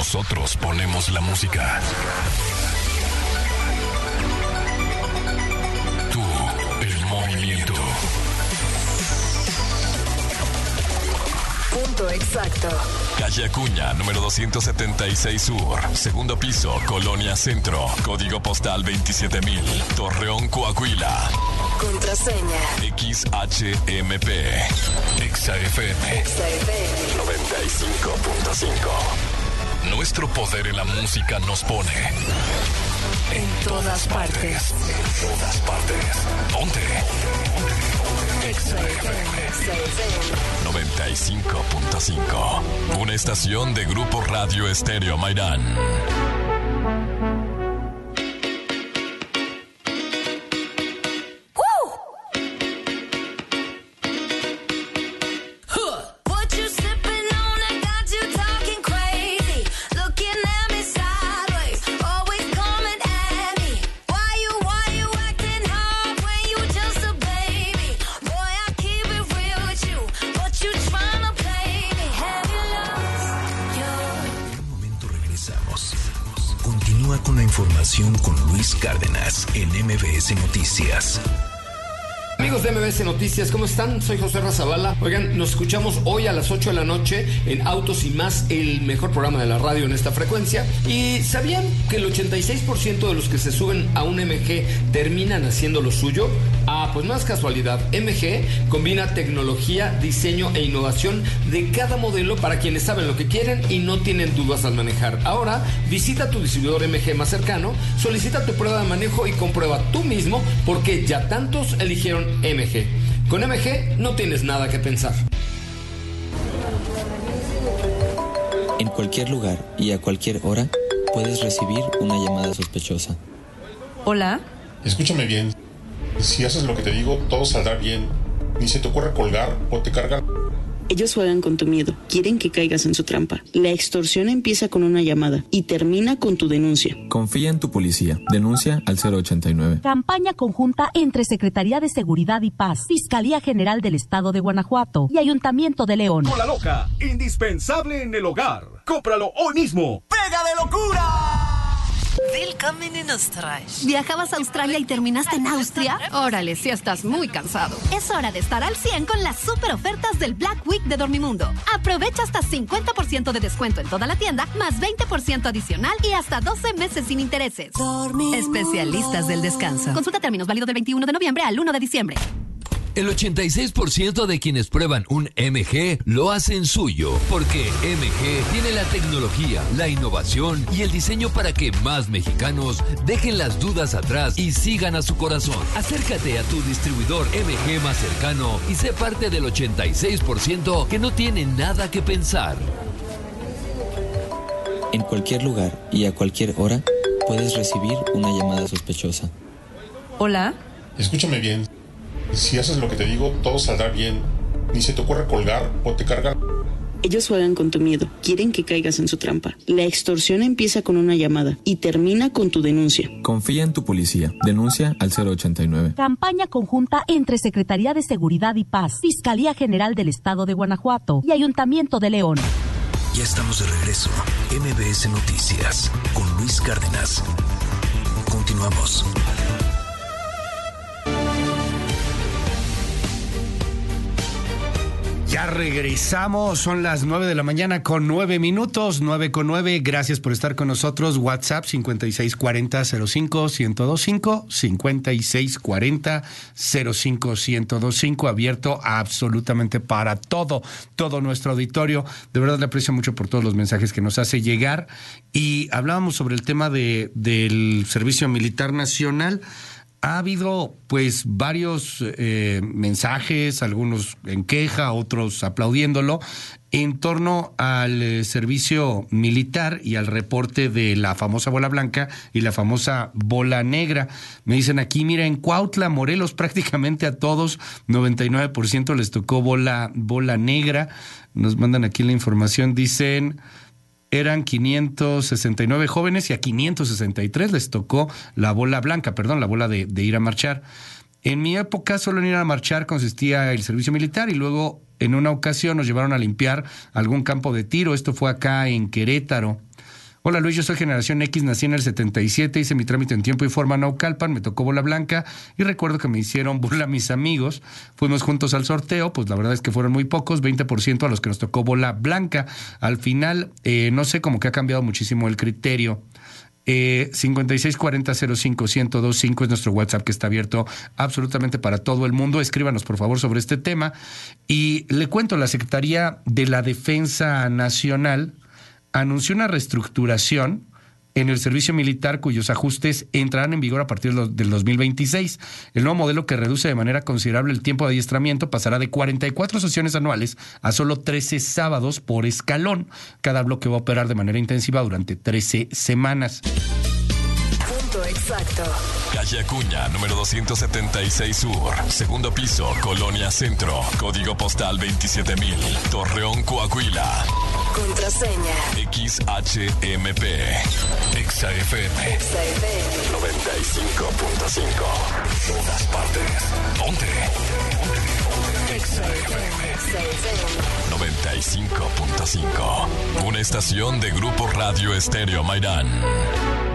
Nosotros ponemos la música. Tú, el movimiento. Punto exacto. Calle Acuña, número 276 Sur. Segundo piso, Colonia Centro. Código postal 27000. Torreón, Coahuila. Contraseña. XHMP. XFM. 95.5. Nuestro poder en la música nos pone en todas partes. En todas partes. Ponte. XFM 95.5. Una estación de Grupo Radio Estéreo Mairán. Con la información con Luis Cárdenas en MBS Noticias. Amigos de MBS Noticias, ¿cómo están? Soy José Razabala. Oigan, nos escuchamos hoy a las 8 de la noche en Autos y Más, el mejor programa de la radio en esta frecuencia. ¿Y sabían que el 86% de los que se suben a un MG terminan haciendo lo suyo? Ah, pues más casualidad. MG combina tecnología, diseño e innovación de cada modelo para quienes saben lo que quieren y no tienen dudas al manejar. Ahora, visita tu distribuidor MG más cercano, solicita tu prueba de manejo y comprueba tú mismo porque ya tantos eligieron MG. Con MG no tienes nada que pensar. En cualquier lugar y a cualquier hora puedes recibir una llamada sospechosa. Hola. Escúchame bien. Si haces lo que te digo, todo saldrá bien. Ni se te ocurra colgar o te cargan. Ellos juegan con tu miedo, quieren que caigas en su trampa. La extorsión empieza con una llamada y termina con tu denuncia. Confía en tu policía. Denuncia al 089. Campaña conjunta entre Secretaría de Seguridad y Paz, Fiscalía General del Estado de Guanajuato y Ayuntamiento de León. Cola Loca, indispensable en el hogar. Cómpralo hoy mismo. ¡Pega de locura! Willkommen in Österreich. ¿Viajabas a Australia y terminaste en Austria? Órale, si estás muy cansado. Es hora de estar al 100 con las super ofertas del Black Week de Dormimundo. Aprovecha hasta 50% de descuento en toda la tienda, más 20% adicional y hasta 12 meses sin intereses. Especialistas del descanso. Consulta términos, válido del 21 de noviembre al 1 de diciembre. El 86% de quienes prueban un MG lo hacen suyo, porque MG tiene la tecnología, la innovación y el diseño para que más mexicanos dejen las dudas atrás y sigan a su corazón. Acércate a tu distribuidor MG más cercano y sé parte del 86% que no tiene nada que pensar. En cualquier lugar y a cualquier hora puedes recibir una llamada sospechosa. Hola. Escúchame bien. Si haces lo que te digo, todo saldrá bien. Ni se te ocurra colgar o te cargan. Ellos juegan con tu miedo, quieren que caigas en su trampa. La extorsión empieza con una llamada y termina con tu denuncia. Confía en tu policía. Denuncia al 089. Campaña conjunta entre Secretaría de Seguridad y Paz, Fiscalía General del Estado de Guanajuato y Ayuntamiento de León. Ya estamos de regreso. MBS Noticias con Luis Cárdenas. Continuamos. Ya regresamos, son las 9 de la mañana con 9 minutos, 9:09. Gracias por estar con nosotros. WhatsApp 5640-05-1025, 5640-05-1025, abierto absolutamente para todo nuestro auditorio. De verdad le aprecio mucho por todos los mensajes que nos hace llegar. Y hablábamos sobre el tema del Servicio Militar Nacional. Ha habido pues varios mensajes, algunos en queja, otros aplaudiéndolo, en torno al servicio militar y al reporte de la famosa bola blanca y la famosa bola negra. Me dicen aquí, mira, en Cuautla, Morelos, prácticamente a todos, 99% les tocó bola negra. Nos mandan aquí la información, dicen... Eran 569 jóvenes y a 563 les tocó la bola blanca, la bola de ir a marchar. En mi época solo en ir a marchar consistía el servicio militar y luego en una ocasión nos llevaron a limpiar algún campo de tiro. Esto fue acá en Querétaro. Hola Luis, yo soy generación X, nací en el 77, hice mi trámite en tiempo y forma Naucalpan, me tocó bola blanca y recuerdo que me hicieron burla mis amigos. Fuimos juntos al sorteo, pues la verdad es que fueron muy pocos, 20% a los que nos tocó bola blanca. Al final, no sé, como que ha cambiado muchísimo el criterio. 5640-05-1025 es nuestro WhatsApp, que está abierto absolutamente para todo el mundo. Escríbanos por favor sobre este tema. Y le cuento, la Secretaría de la Defensa Nacional anunció una reestructuración en el servicio militar cuyos ajustes entrarán en vigor a partir del 2026. El nuevo modelo, que reduce de manera considerable el tiempo de adiestramiento, pasará de 44 sesiones anuales a solo 13 sábados por escalón. Cada bloque va a operar de manera intensiva durante 13 semanas. Punto exacto. Calle Acuña, número 276 Sur, segundo piso, Colonia Centro, código postal 27000, Torreón, Coahuila. Contraseña. XHMP. XFM. 95.5. Todas partes. Ponte. XFM. 95.5. Una estación de Grupo Radio Estéreo Mairán.